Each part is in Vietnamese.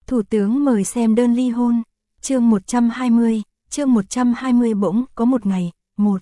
Thủ tướng mời xem đơn ly hôn. Chương 120 bỗng có một ngày. 1.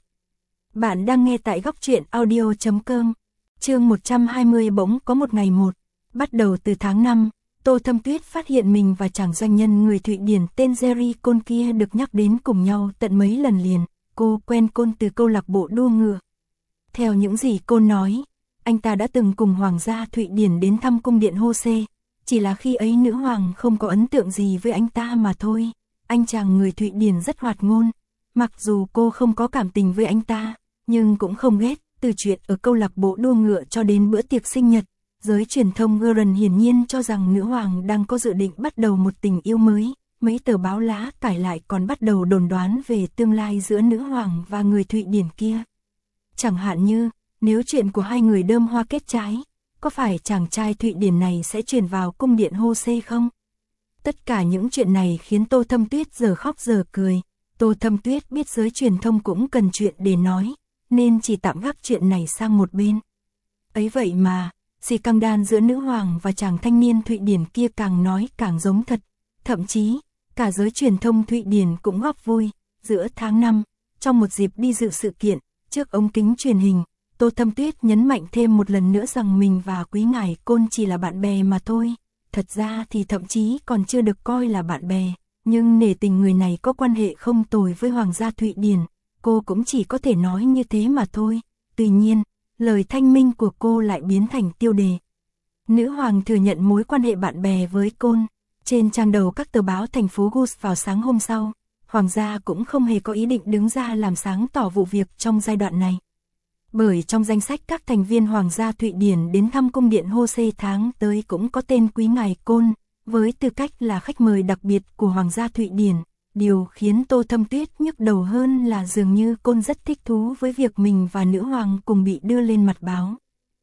Bạn đang nghe tại góc truyện audio.com. Chương 120 bỗng có một ngày. 1. Bắt đầu từ tháng 5, Tô Thâm Tuyết phát hiện mình và chàng doanh nhân người Thụy Điển tên Jerry Côn kia được nhắc đến cùng nhau tận mấy lần liền. Cô quen Côn từ câu lạc bộ đua ngựa. Theo những gì Côn nói, anh ta đã từng cùng Hoàng gia Thụy Điển đến thăm cung điện Hô-xê. Chỉ là khi ấy nữ hoàng không có ấn tượng gì với anh ta mà thôi. Anh chàng người Thụy Điển rất hoạt ngôn. Mặc dù cô không có cảm tình với anh ta, nhưng cũng không ghét. Từ chuyện ở câu lạc bộ đua ngựa cho đến bữa tiệc sinh nhật, giới truyền thông Guardian hiển nhiên cho rằng nữ hoàng đang có dự định bắt đầu một tình yêu mới. Mấy tờ báo lá cải lại còn bắt đầu đồn đoán về tương lai giữa nữ hoàng và người Thụy Điển kia. Chẳng hạn như, nếu chuyện của hai người đơm hoa kết trái, có phải chàng trai Thụy Điển này sẽ chuyển vào cung điện Hô-xê không? Tất cả những chuyện này khiến Tô Thâm Tuyết giờ khóc giờ cười. Tô Thâm Tuyết biết giới truyền thông cũng cần chuyện để nói, nên chỉ tạm gác chuyện này sang một bên. Ấy vậy mà, căng đan giữa nữ hoàng và chàng thanh niên Thụy Điển kia càng nói càng giống thật. Thậm chí, cả giới truyền thông Thụy Điển cũng góp vui. Giữa tháng 5, trong một dịp đi dự sự kiện, trước ống kính truyền hình, Tô Thâm Tuyết nhấn mạnh thêm một lần nữa rằng mình và quý ngài Côn chỉ là bạn bè mà thôi. Thật ra thì thậm chí còn chưa được coi là bạn bè, nhưng nể tình người này có quan hệ không tồi với Hoàng gia Thụy Điển, cô cũng chỉ có thể nói như thế mà thôi. Tuy nhiên, lời thanh minh của cô lại biến thành tiêu đề. Nữ hoàng thừa nhận mối quan hệ bạn bè với Côn. Trên trang đầu các tờ báo thành phố Gus vào sáng hôm sau, Hoàng gia cũng không hề có ý định đứng ra làm sáng tỏ vụ việc trong giai đoạn này. Bởi trong danh sách các thành viên Hoàng gia Thụy Điển đến thăm cung điện Hô-xê tháng tới cũng có tên quý ngài Côn, với tư cách là khách mời đặc biệt của Hoàng gia Thụy Điển. Điều khiến Tô Thâm Tuyết nhức đầu hơn là dường như Côn rất thích thú với việc mình và nữ hoàng cùng bị đưa lên mặt báo.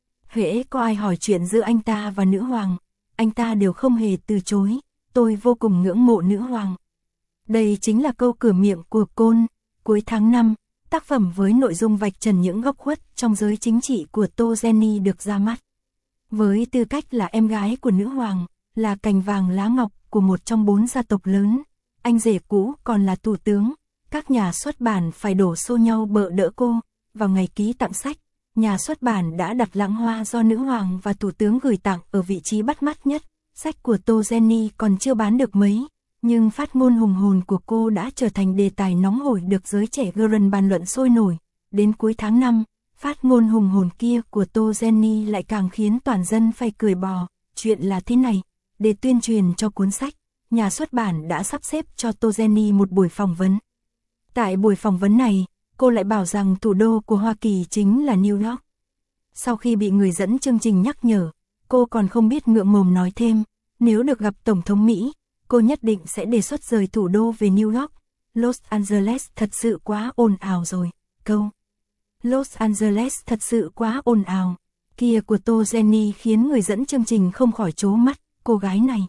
Hễ có ai hỏi chuyện giữa anh ta và nữ hoàng, anh ta đều không hề từ chối. Tôi vô cùng ngưỡng mộ nữ hoàng. Đây chính là câu cửa miệng của Côn. Cuối tháng 5, tác phẩm với nội dung vạch trần những góc khuất trong giới chính trị của Tô Jenny được ra mắt. Với tư cách là em gái của nữ hoàng, là cành vàng lá ngọc của một trong 4 gia tộc lớn, anh rể cũ còn là thủ tướng, các nhà xuất bản phải đổ xô nhau bợ đỡ cô. Vào ngày ký tặng sách, nhà xuất bản đã đặt lẵng hoa do nữ hoàng và thủ tướng gửi tặng ở vị trí bắt mắt nhất. Sách của Tô Jenny còn chưa bán được mấy, nhưng phát ngôn hùng hồn của cô đã trở thành đề tài nóng hổi được giới trẻ Guardian bàn luận sôi nổi. Đến cuối tháng 5, phát ngôn hùng hồn kia của Tô Jenny lại càng khiến toàn dân phải cười bò. Chuyện là thế này, để tuyên truyền cho cuốn sách, nhà xuất bản đã sắp xếp cho Tô Jenny một buổi phỏng vấn. Tại buổi phỏng vấn này, cô lại bảo rằng thủ đô của Hoa Kỳ chính là New York. Sau khi bị người dẫn chương trình nhắc nhở, cô còn không biết ngượng mồm nói thêm, nếu được gặp Tổng thống Mỹ, cô nhất định sẽ đề xuất rời thủ đô về New York. Los Angeles thật sự quá ồn ào rồi. Câu Los Angeles thật sự quá ồn ào kia của Tô Jenny khiến người dẫn chương trình không khỏi trố mắt. Cô gái này.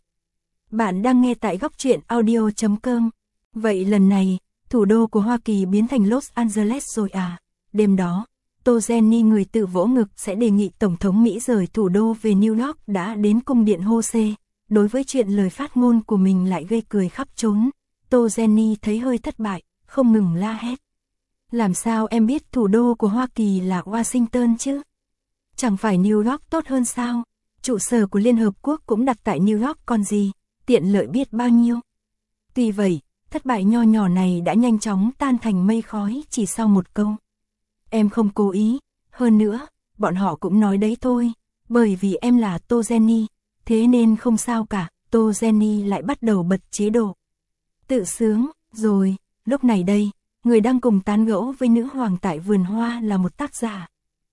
Bạn đang nghe tại góc truyện audio.com. Vậy lần này, thủ đô của Hoa Kỳ biến thành Los Angeles rồi à? Đêm đó, Tô Jenny người tự vỗ ngực sẽ đề nghị Tổng thống Mỹ rời thủ đô về New York đã đến cung điện Hô-xê. Đối với chuyện lời phát ngôn của mình lại gây cười khắp trốn, Tô Jenny thấy hơi thất bại, không ngừng la hét. Làm sao em biết thủ đô của Hoa Kỳ là Washington chứ? Chẳng phải New York tốt hơn sao? Trụ sở của Liên Hợp Quốc cũng đặt tại New York còn gì, tiện lợi biết bao nhiêu. Tuy vậy, thất bại nho nhỏ này đã nhanh chóng tan thành mây khói chỉ sau một câu. Em không cố ý, hơn nữa, bọn họ cũng nói đấy thôi, bởi vì em là Tô Jenny, thế nên không sao cả. Tô Jenny lại bắt đầu bật chế độ tự sướng, rồi, lúc này đây, người đang cùng tán gẫu với nữ hoàng tại vườn hoa là một tác giả.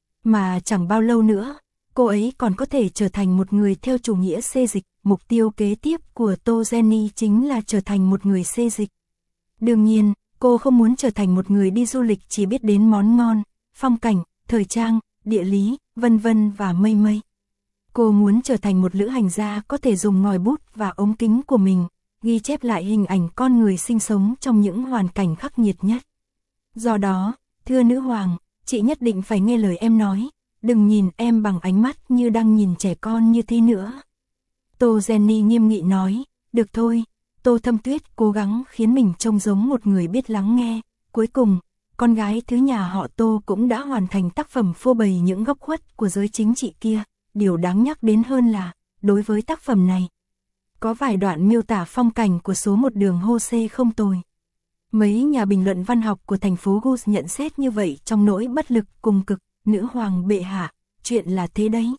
Mà chẳng bao lâu nữa, cô ấy còn có thể trở thành một người theo chủ nghĩa xê dịch. Mục tiêu kế tiếp của Tô Jenny chính là trở thành một người xê dịch. Đương nhiên, cô không muốn trở thành một người đi du lịch chỉ biết đến món ngon, phong cảnh, thời trang, địa lý, vân vân và mây mây. Cô muốn trở thành một lữ hành gia có thể dùng ngòi bút và ống kính của mình, ghi chép lại hình ảnh con người sinh sống trong những hoàn cảnh khắc nghiệt nhất. Do đó, thưa nữ hoàng, chị nhất định phải nghe lời em nói, đừng nhìn em bằng ánh mắt như đang nhìn trẻ con như thế nữa. Tô Jenny nghiêm nghị nói, Được thôi, Tô Thâm Tuyết cố gắng khiến mình trông giống một người biết lắng nghe. Cuối cùng, con gái thứ nhà họ Tô cũng đã hoàn thành tác phẩm phô bày những góc khuất của giới chính trị kia. Điều đáng nhắc đến hơn là, đối với tác phẩm này, có vài đoạn miêu tả phong cảnh của số một đường Hô-xê không tồi. Mấy nhà bình luận văn học của thành phố Gus nhận xét như vậy trong nỗi bất lực cùng cực, nữ hoàng bệ hạ, chuyện là thế đấy.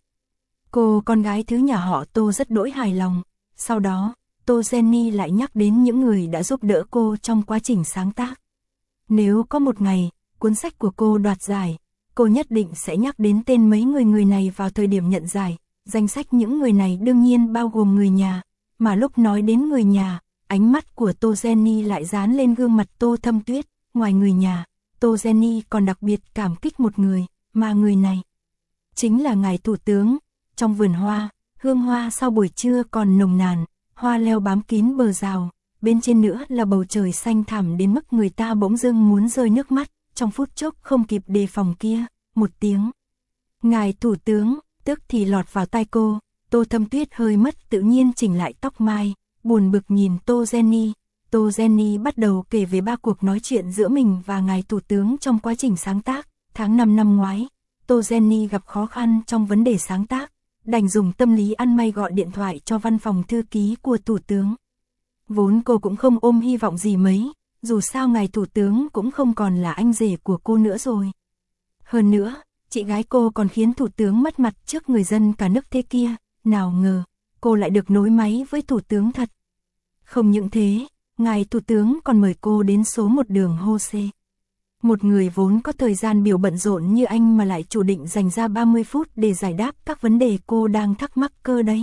Cô con gái thứ nhà họ Tô rất đỗi hài lòng. Sau đó, Tô Jenny lại nhắc đến những người đã giúp đỡ cô trong quá trình sáng tác. Nếu có một ngày, cuốn sách của cô đoạt giải, cô nhất định sẽ nhắc đến tên mấy người này vào thời điểm nhận giải. Danh sách những người này đương nhiên bao gồm người nhà, mà lúc nói đến người nhà, ánh mắt của Tô Jenny lại dán lên gương mặt Tô Thâm Tuyết. Ngoài người nhà, Tô Jenny còn đặc biệt cảm kích một người, mà người này chính là ngài thủ tướng. Trong vườn hoa, hương hoa sau buổi trưa còn nồng nàn, hoa leo bám kín bờ rào, bên trên nữa là bầu trời xanh thẳm đến mức người ta bỗng dưng muốn rơi nước mắt. Trong phút chốc không kịp đề phòng kia, một tiếng ngài thủ tướng tức thì lọt vào tai cô. Tô Thâm Tuyết hơi mất tự nhiên chỉnh lại tóc mai, buồn bực nhìn Tô Jenny. Tô Jenny bắt đầu kể về 3 cuộc nói chuyện giữa mình và ngài thủ tướng trong quá trình sáng tác. Tháng 5 năm ngoái, Tô Jenny gặp khó khăn trong vấn đề sáng tác, đành dùng tâm lý ăn may gọi điện thoại cho văn phòng thư ký của thủ tướng. Vốn cô cũng không ôm hy vọng gì mấy, dù sao ngài thủ tướng cũng không còn là anh rể của cô nữa rồi. Hơn nữa, chị gái cô còn khiến thủ tướng mất mặt trước người dân cả nước thế kia, nào ngờ, cô lại được nối máy với thủ tướng thật. Không những thế, ngài thủ tướng còn mời cô đến số một đường Hô-xê. Một người vốn có thời gian biểu bận rộn như anh mà lại chủ định dành ra 30 phút để giải đáp các vấn đề cô đang thắc mắc cơ đấy.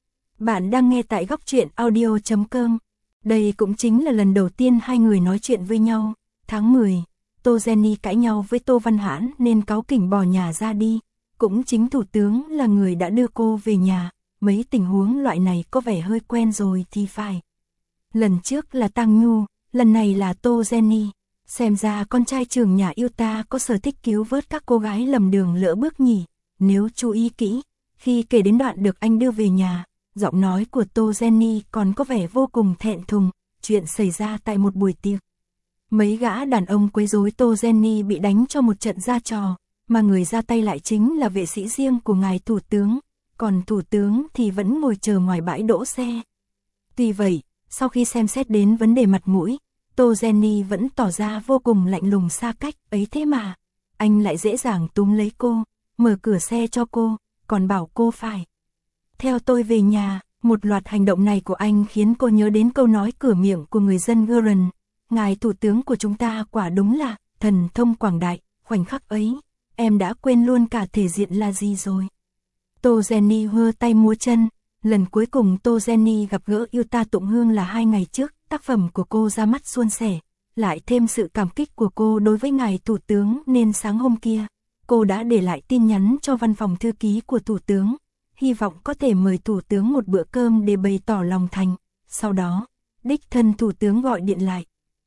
Bạn đang nghe tại góc truyện audio.com. Đây cũng chính là lần đầu tiên hai người nói chuyện với nhau. Tháng 10, Tô Jenny cãi nhau với Tô Văn Hãn nên cáu kỉnh bỏ nhà ra đi. Cũng chính thủ tướng là người đã đưa cô về nhà. Mấy tình huống loại này có vẻ hơi quen rồi thì phải. Lần trước là Tăng Nhu, lần này là Tô Jenny. Xem ra con trai trưởng nhà yêu ta có sở thích cứu vớt các cô gái lầm đường lỡ bước nhỉ. Nếu chú ý kỹ, khi kể đến đoạn được anh đưa về nhà, giọng nói của Tô Jenny còn có vẻ vô cùng thẹn thùng. Chuyện xảy ra tại một buổi tiệc. Mấy gã đàn ông quấy rối Tô Jenny bị đánh cho một trận ra trò, mà người ra tay lại chính là vệ sĩ riêng của ngài thủ tướng, còn thủ tướng thì vẫn ngồi chờ ngoài bãi đỗ xe. Tuy vậy, sau khi xem xét đến vấn đề mặt mũi, Tô Jenny vẫn tỏ ra vô cùng lạnh lùng xa cách. Ấy thế mà, anh lại dễ dàng túm lấy cô, mở cửa xe cho cô, còn bảo cô phải theo tôi về nhà. Một loạt hành động này của anh khiến cô nhớ đến câu nói cửa miệng của người dân Guren. Ngài thủ tướng của chúng ta quả đúng là thần thông quảng đại. Khoảnh khắc ấy, em đã quên luôn cả thể diện là gì rồi. Tô Jenny hơ tay múa chân. Lần cuối cùng Tô Jenny gặp gỡ Yuta Tụng Hương là 2 ngày trước. Tác phẩm của cô ra mắt suôn sẻ, lại thêm sự cảm kích của cô đối với ngài thủ tướng nên sáng hôm kia, cô đã để lại tin nhắn cho văn phòng thư ký của thủ tướng, hy vọng có thể mời thủ tướng một bữa cơm để bày tỏ lòng thành. Sau đó, đích thân thủ tướng gọi điện lại.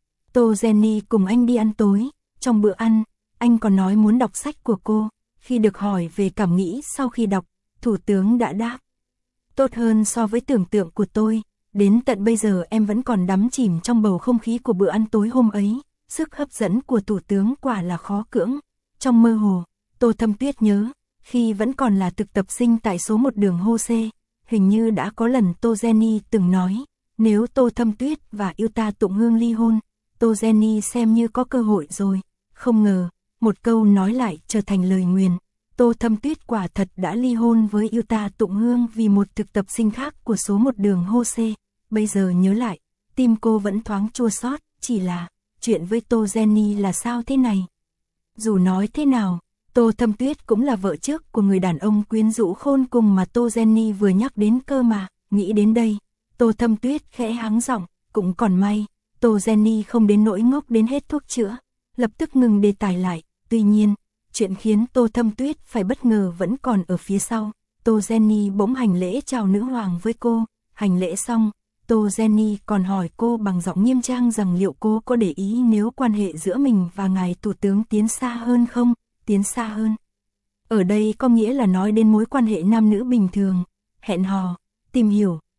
Tô Jenny cùng anh đi ăn tối. Trong bữa ăn, anh còn nói muốn đọc sách của cô. Khi được hỏi về cảm nghĩ sau khi đọc, thủ tướng đã đáp: tốt hơn so với tưởng tượng của tôi. Đến tận bây giờ em vẫn còn đắm chìm trong bầu không khí của bữa ăn tối hôm ấy. Sức hấp dẫn của thủ tướng quả là khó cưỡng. Trong mơ hồ, Tô Thâm Tuyết nhớ, khi vẫn còn là thực tập sinh tại số 1 đường Hô-xê, hình như đã có lần Tô Jenny từng nói, nếu Tô Thâm Tuyết và Yuta Tụng Hương ly hôn, Tô Jenny xem như có cơ hội rồi. Không ngờ, một câu nói lại trở thành lời nguyền. Tô Thâm Tuyết quả thật đã ly hôn với Yuta Tụng Hương vì một thực tập sinh khác của số 1 đường Hô-xê. Bây giờ nhớ lại, tim cô vẫn thoáng chua xót. Chỉ là, chuyện với Tô Jenny là sao thế này? Dù nói thế nào, Tô Thâm Tuyết cũng là vợ trước của người đàn ông quyến rũ khôn cùng mà Tô Jenny vừa nhắc đến cơ mà. Nghĩ đến đây, Tô Thâm Tuyết khẽ hắng giọng, cũng còn may, Tô Jenny không đến nỗi ngốc đến hết thuốc chữa, lập tức ngừng đề tài lại. Tuy nhiên, chuyện khiến Tô Thâm Tuyết phải bất ngờ vẫn còn ở phía sau. Tô Jenny bỗng hành lễ chào nữ hoàng với cô. Hành lễ xong, Tô Jenny còn hỏi cô bằng giọng nghiêm trang rằng liệu cô có để ý nếu quan hệ giữa mình và ngài thủ tướng tiến xa hơn không? Tiến xa hơn. Ở đây có nghĩa là nói đến mối quan hệ nam nữ bình thường, hẹn hò, tìm hiểu,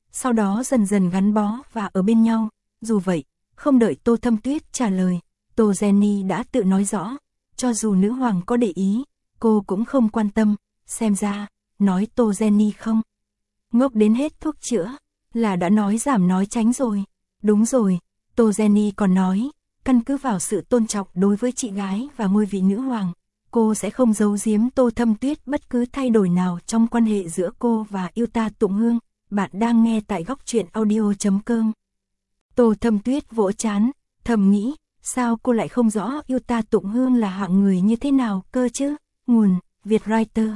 sau đó dần dần gắn bó và ở bên nhau. Dù vậy, không đợi Tô Thâm Tuyết trả lời, Tô Jenny đã tự nói rõ, cho dù nữ hoàng có để ý, cô cũng không quan tâm, xem ra, nói Tô Jenny không ngốc đến hết thuốc chữa, là đã nói giảm nói tránh rồi. Đúng rồi, Tô Jenny còn nói, căn cứ vào sự tôn trọng đối với chị gái và ngôi vị nữ hoàng, cô sẽ không giấu giếm Tô Thâm Tuyết bất cứ thay đổi nào trong quan hệ giữa cô và Yuta Tụng Hương. Bạn đang nghe tại góc truyện audio.com. Tô Thâm Tuyết vỗ trán, thầm nghĩ, sao cô lại không rõ Yuta Tụng Hương là hạng người như thế nào cơ chứ? Nguồn, Vietwriter.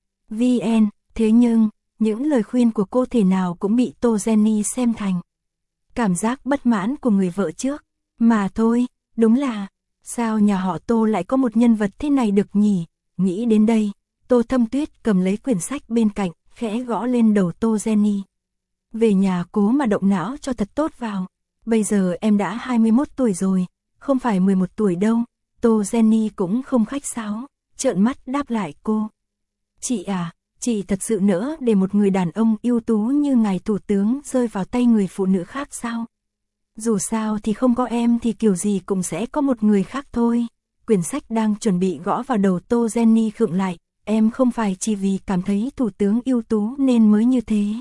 VN, thế nhưng, những lời khuyên của cô thể nào cũng bị Tô Jenny xem thành cảm giác bất mãn của người vợ trước. Mà thôi, đúng là, sao nhà họ Tô lại có một nhân vật thế này được nhỉ? Nghĩ đến đây, Tô Thâm Tuyết cầm lấy quyển sách bên cạnh, khẽ gõ lên đầu Tô Jenny. Về nhà cố mà động não cho thật tốt vào. Bây giờ em đã 21 tuổi rồi, không phải 11 tuổi đâu. Tô Jenny cũng không khách sáo, trợn mắt đáp lại cô. Chị à, chị thật sự nỡ để một người đàn ông ưu tú như ngài thủ tướng rơi vào tay người phụ nữ khác sao? Dù sao thì không có em thì kiểu gì cũng sẽ có một người khác thôi. Quyển sách đang chuẩn bị gõ vào đầu Tô Jenny khựng lại. Em không phải chỉ vì cảm thấy thủ tướng ưu tú nên mới như thế.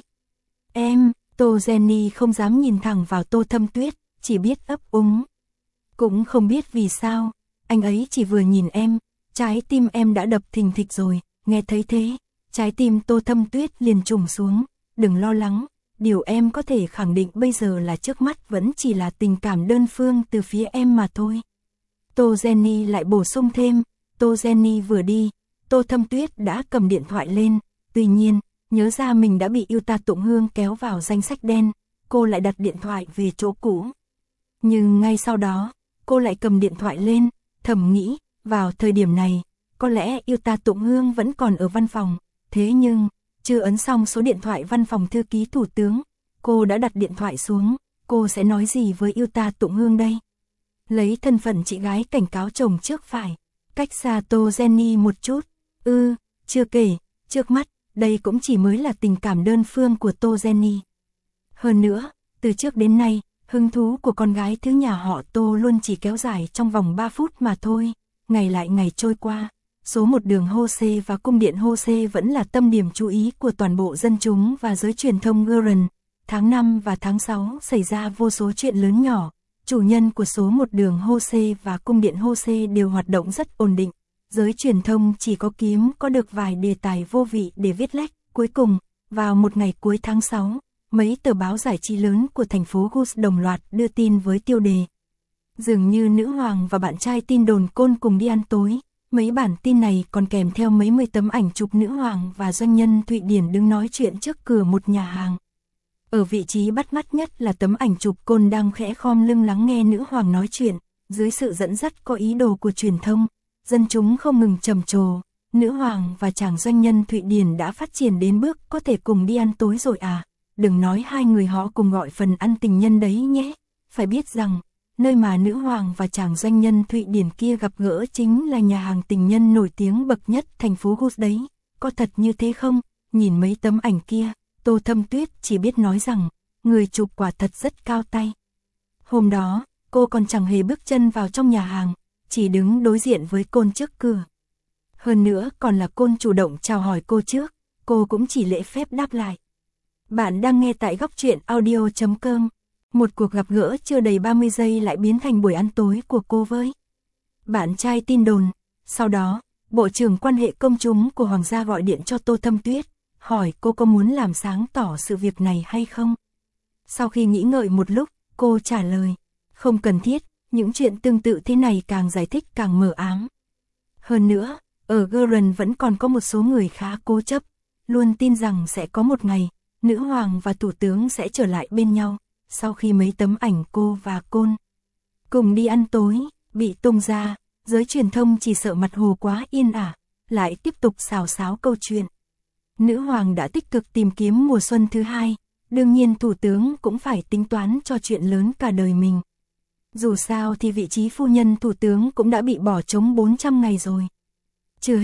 Em, Tô Jenny không dám nhìn thẳng vào Tô Thâm Tuyết, chỉ biết ấp úng. Cũng không biết vì sao, anh ấy chỉ vừa nhìn em, trái tim em đã đập thình thịch rồi. Nghe thấy thế, trái tim Tô Thâm Tuyết liền trùng xuống. Đừng lo lắng, điều em có thể khẳng định bây giờ là trước mắt vẫn chỉ là tình cảm đơn phương từ phía em mà thôi. Tô Jenny lại bổ sung thêm. Tô Jenny vừa đi, Tô Thâm Tuyết đã cầm điện thoại lên. Tuy nhiên, nhớ ra mình đã bị Yuta Tụng Hương kéo vào danh sách đen, cô lại đặt điện thoại về chỗ cũ. Nhưng ngay sau đó, cô lại cầm điện thoại lên, thầm nghĩ, vào thời điểm này, có lẽ Yuta Tụng Hương vẫn còn ở văn phòng. Thế nhưng, chưa ấn xong số điện thoại văn phòng thư ký thủ tướng, cô đã đặt điện thoại xuống. Cô sẽ nói gì với Yuta Tụng Hương đây? Lấy thân phận chị gái cảnh cáo chồng trước phải, cách xa Tô Jenny một chút. Chưa kể, trước mắt, đây cũng chỉ mới là tình cảm đơn phương của Tô Jenny. Hơn nữa, từ trước đến nay, hứng thú của con gái thứ nhà họ Tô luôn chỉ kéo dài trong vòng 3 phút mà thôi. Ngày lại ngày trôi qua, số một đường Hose và cung điện Hose vẫn là tâm điểm chú ý của toàn bộ dân chúng và giới truyền thông Guren. Tháng 5 và tháng 6 xảy ra vô số chuyện lớn nhỏ. Chủ nhân của số một đường Hose và cung điện Hose đều hoạt động rất ổn định. Giới truyền thông chỉ có được vài đề tài vô vị để viết lách. Cuối cùng, vào một ngày cuối tháng 6, mấy tờ báo giải trí lớn của thành phố Gus đồng loạt đưa tin với tiêu đề. Dường như nữ hoàng và bạn trai tin đồn Côn cùng đi ăn tối. Mấy bản tin này còn kèm theo mấy mươi tấm ảnh chụp nữ hoàng và doanh nhân Thụy Điển đứng nói chuyện trước cửa một nhà hàng. Ở vị trí bắt mắt nhất là tấm ảnh chụp Côn đang khẽ khom lưng lắng nghe nữ hoàng nói chuyện. Dưới sự dẫn dắt có ý đồ của truyền thông, dân chúng không ngừng trầm trồ. Nữ hoàng và chàng doanh nhân Thụy Điển đã phát triển đến bước có thể cùng đi ăn tối rồi à? Đừng nói hai người họ cùng gọi phần ăn tình nhân đấy nhé. Phải biết rằng, nơi mà nữ hoàng và chàng doanh nhân Thụy Điển kia gặp gỡ chính là nhà hàng tình nhân nổi tiếng bậc nhất thành phố Gus đấy. Có thật như thế không? Nhìn mấy tấm ảnh kia, Tô Thâm Tuyết chỉ biết nói rằng, người chụp quả thật rất cao tay. Hôm đó, cô còn chẳng hề bước chân vào trong nhà hàng, chỉ đứng đối diện với Côn trước cửa. Hơn nữa còn là Côn chủ động chào hỏi cô trước, cô cũng chỉ lễ phép đáp lại. Bạn đang nghe tại góc truyện audio.com. Một cuộc gặp gỡ chưa đầy 30 giây lại biến thành buổi ăn tối của cô với bạn trai tin đồn. Sau đó, Bộ trưởng quan hệ công chúng của Hoàng gia gọi điện cho Tô Thâm Tuyết, hỏi cô có muốn làm sáng tỏ sự việc này hay không. Sau khi nghĩ ngợi một lúc, cô trả lời, không cần thiết, những chuyện tương tự thế này càng giải thích càng mờ ám. Hơn nữa, ở Guren vẫn còn có một số người khá cố chấp, luôn tin rằng sẽ có một ngày, nữ hoàng và thủ tướng sẽ trở lại bên nhau. Sau khi mấy tấm ảnh cô và Côn cùng đi ăn tối bị tung ra, giới truyền thông chỉ sợ mặt hồ quá yên ả, lại tiếp tục xào xáo câu chuyện. Nữ hoàng đã tích cực tìm kiếm mùa xuân thứ hai, đương nhiên thủ tướng cũng phải tính toán cho chuyện lớn cả đời mình. Dù sao thì vị trí phu nhân thủ tướng cũng đã bị bỏ trống 400 ngày rồi. Chưa hết,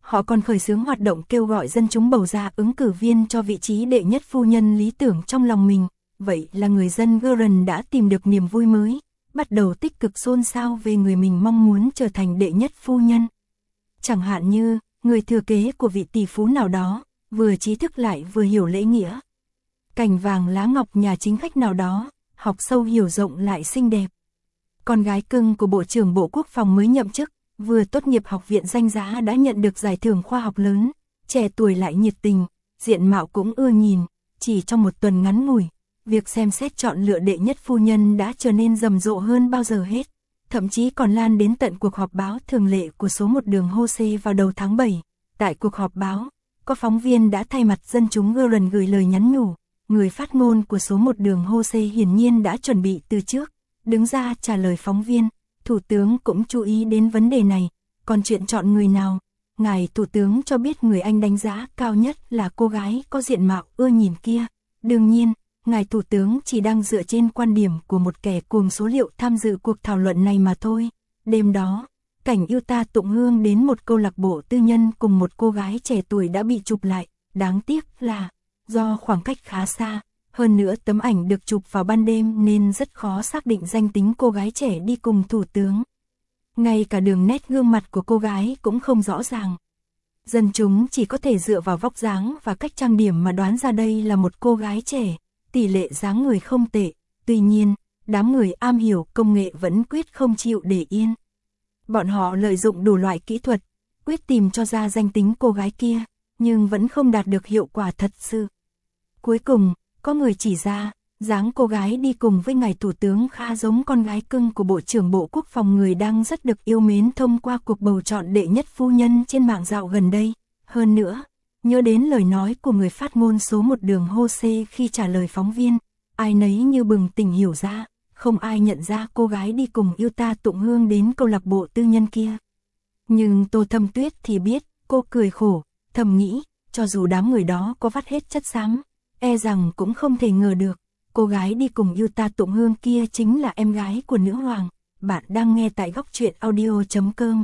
Họ còn khởi xướng hoạt động kêu gọi dân chúng bầu ra ứng cử viên cho vị trí đệ nhất phu nhân lý tưởng trong lòng mình. Vậy là người dân Guren đã tìm được niềm vui mới, bắt đầu tích cực xôn xao về người mình mong muốn trở thành đệ nhất phu nhân. Chẳng hạn như, người thừa kế của vị tỷ phú nào đó, vừa trí thức lại vừa hiểu lễ nghĩa. Cành vàng lá ngọc nhà chính khách nào đó, học sâu hiểu rộng lại xinh đẹp. Con gái cưng của Bộ trưởng Bộ Quốc phòng mới nhậm chức, vừa tốt nghiệp học viện danh giá đã nhận được giải thưởng khoa học lớn, trẻ tuổi lại nhiệt tình, diện mạo cũng ưa nhìn, chỉ trong một tuần ngắn ngủi, việc xem xét chọn lựa đệ nhất phu nhân đã trở nên rầm rộ hơn bao giờ hết, thậm chí còn lan đến tận cuộc họp báo thường lệ của số 1 đường Jose vào đầu tháng 7. Tại cuộc họp báo, có phóng viên đã thay mặt dân chúng Guren gửi lời nhắn nhủ, người phát ngôn của số 1 đường Jose hiển nhiên đã chuẩn bị từ trước, đứng ra trả lời phóng viên. Thủ tướng cũng chú ý đến vấn đề này, còn chuyện chọn người nào, ngài Thủ tướng cho biết người Anh đánh giá cao nhất là cô gái có diện mạo ưa nhìn kia. Đương nhiên, ngài Thủ tướng chỉ đang dựa trên quan điểm của một kẻ cuồng số liệu tham dự cuộc thảo luận này mà thôi. Đêm đó, cảnh Utah tụng hương đến một câu lạc bộ tư nhân cùng một cô gái trẻ tuổi đã bị chụp lại, đáng tiếc là do khoảng cách khá xa. Hơn nữa tấm ảnh được chụp vào ban đêm nên rất khó xác định danh tính cô gái trẻ đi cùng thủ tướng. Ngay cả đường nét gương mặt của cô gái cũng không rõ ràng. Dân chúng chỉ có thể dựa vào vóc dáng và cách trang điểm mà đoán ra đây là một cô gái trẻ, tỷ lệ dáng người không tệ. Tuy nhiên, đám người am hiểu công nghệ vẫn quyết không chịu để yên. Bọn họ lợi dụng đủ loại kỹ thuật, quyết tìm cho ra danh tính cô gái kia, nhưng vẫn không đạt được hiệu quả thật sự. Cuối cùng, có người chỉ ra, dáng cô gái đi cùng với ngài thủ tướng khá giống con gái cưng của Bộ trưởng Bộ Quốc phòng người đang rất được yêu mến thông qua cuộc bầu chọn đệ nhất phu nhân trên mạng dạo gần đây. Hơn nữa, nhớ đến lời nói của người phát ngôn số 1 đường Jose khi trả lời phóng viên, ai nấy như bừng tỉnh hiểu ra, không ai nhận ra cô gái đi cùng Utah tụng hương đến câu lạc bộ tư nhân kia. Nhưng Tô Thâm Tuyết thì biết, cô cười khổ, thầm nghĩ, cho dù đám người đó có vắt hết chất xám, e rằng cũng không thể ngờ được, cô gái đi cùng Utah tụng hương kia chính là em gái của nữ hoàng. Bạn đang nghe tại Góc Truyện Audio.com.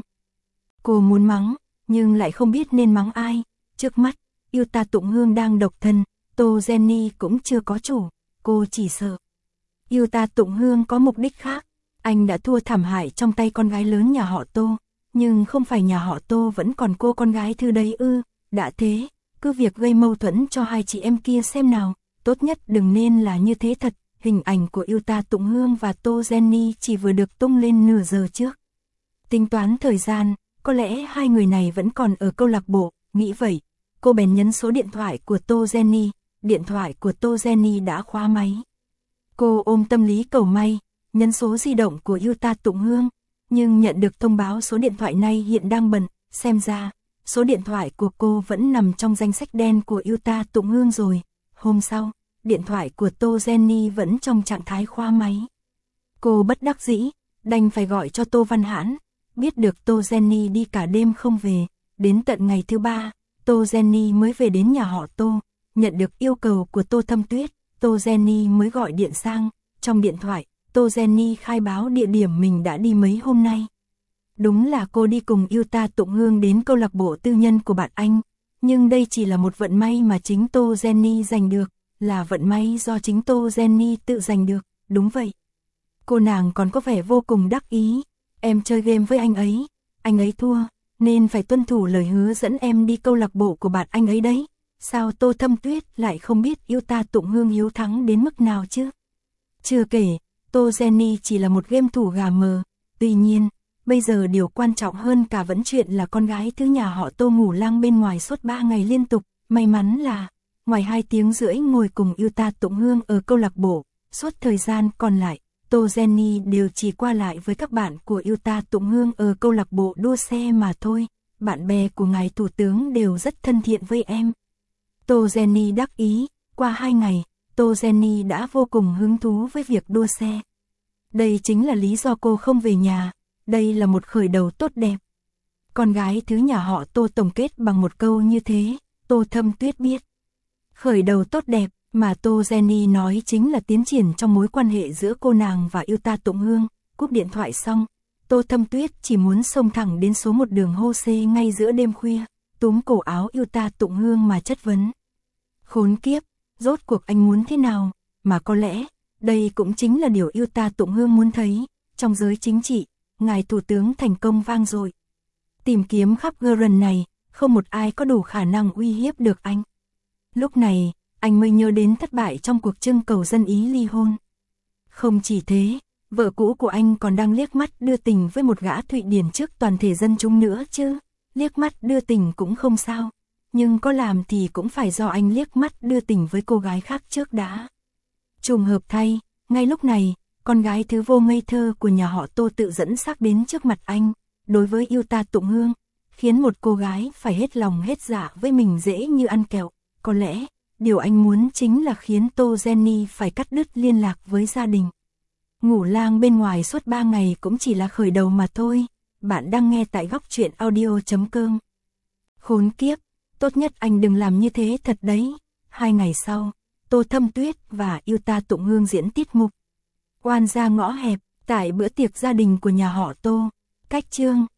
Cô muốn mắng, nhưng lại không biết nên mắng ai. Trước mắt, Utah tụng hương đang độc thân, Tô Jenny cũng chưa có chủ, cô chỉ sợ Utah tụng hương có mục đích khác. Anh đã thua thảm hại trong tay con gái lớn nhà họ Tô, nhưng không phải nhà họ Tô vẫn còn cô con gái thứ đấy ư? Đã thế, cứ việc gây mâu thuẫn cho hai chị em kia xem nào, tốt nhất đừng nên là như thế thật. Hình ảnh của Utah tụng hương và Tô Jenny chỉ vừa được tung lên nửa giờ trước. Tính toán thời gian, có lẽ hai người này vẫn còn ở câu lạc bộ, nghĩ vậy. Cô bèn nhấn số điện thoại của Tô Jenny, điện thoại của Tô Jenny đã khóa máy. Cô ôm tâm lý cầu may, nhấn số di động của Utah tụng hương, nhưng nhận được thông báo số điện thoại này hiện đang bận, xem ra, số điện thoại của cô vẫn nằm trong danh sách đen của Utah tụng hương rồi. Hôm sau, điện thoại của Tô Jenny vẫn trong trạng thái khóa máy. Cô bất đắc dĩ, đành phải gọi cho Tô Văn Hãn, biết được Tô Jenny đi cả đêm không về, đến tận ngày thứ ba, Tô Jenny mới về đến nhà họ Tô, nhận được yêu cầu của Tô Thâm Tuyết, Tô Jenny mới gọi điện sang, trong điện thoại, Tô Jenny khai báo địa điểm mình đã đi mấy hôm nay. Đúng là cô đi cùng Utah tụng hương đến câu lạc bộ tư nhân của bạn anh, nhưng đây chỉ là một vận may mà chính Tô Jenny giành được, là vận may do chính Tô Jenny tự giành được, đúng vậy. Cô nàng còn có vẻ vô cùng đắc ý, em chơi game với anh ấy thua, nên phải tuân thủ lời hứa dẫn em đi câu lạc bộ của bạn anh ấy đấy. Sao Tô Thâm Tuyết lại không biết Utah tụng hương hiếu thắng đến mức nào chứ? Chưa kể, Tô Jenny chỉ là một game thủ gà mờ, tuy nhiên, bây giờ điều quan trọng hơn cả vẫn chuyện là con gái thứ nhà họ Tô ngủ lang bên ngoài suốt 3 ngày liên tục, may mắn là, ngoài 2 tiếng rưỡi ngồi cùng Utah tụng hương ở câu lạc bộ, suốt thời gian còn lại, Tô Jenny đều chỉ qua lại với các bạn của Utah tụng hương ở câu lạc bộ đua xe mà thôi, bạn bè của ngài thủ tướng đều rất thân thiện với em. Tô Jenny đắc ý, qua 2 ngày, Tô Jenny đã vô cùng hứng thú với việc đua xe. Đây chính là lý do cô không về nhà, đây là một khởi đầu tốt đẹp. Con gái thứ nhà họ Tô tổng kết bằng một câu như thế, Tô Thâm Tuyết biết. Khởi đầu tốt đẹp mà Tô Jenny nói chính là tiến triển trong mối quan hệ giữa cô nàng và Utah tụng hương. Cúp điện thoại xong, Tô Thâm Tuyết chỉ muốn xông thẳng đến số 1 đường Jose ngay giữa đêm khuya. túm cổ áo Yêu Ta Tụng Hương mà chất vấn. Khốn kiếp, rốt cuộc anh muốn thế nào, mà có lẽ, đây cũng chính là điều Yêu Ta Tụng Hương muốn thấy, trong giới chính trị, ngài thủ tướng thành công vang dội. Tìm kiếm khắp Gren này, không một ai có đủ khả năng uy hiếp được anh. Lúc này, anh mới nhớ đến thất bại trong cuộc trưng cầu dân ý ly hôn. Không chỉ thế, vợ cũ của anh còn đang liếc mắt đưa tình với một gã Thụy Điển trước toàn thể dân chúng nữa chứ. Liếc mắt đưa tình cũng không sao, nhưng có làm thì cũng phải do anh liếc mắt đưa tình với cô gái khác trước đã. Trùng hợp thay, ngay lúc này, con gái thứ vô ngây thơ của nhà họ Tô tự dẫn xác đến trước mặt anh, đối với Yêu Ta Tụng Hương, khiến một cô gái phải hết lòng hết dạ với mình dễ như ăn kẹo. Có lẽ, điều anh muốn chính là khiến Tô Jenny phải cắt đứt liên lạc với gia đình. Ngủ lang bên ngoài suốt 3 ngày cũng chỉ là khởi đầu mà thôi. Bạn đang nghe tại Góc Truyện Audio.com. Khốn kiếp, tốt nhất anh đừng làm như thế thật đấy. 2 ngày sau, Tô Thâm Tuyết và Yêu Ta Tụng Hương diễn tiết mục Oan gia ngõ hẹp, tại bữa tiệc gia đình của nhà họ Tô. Cách chương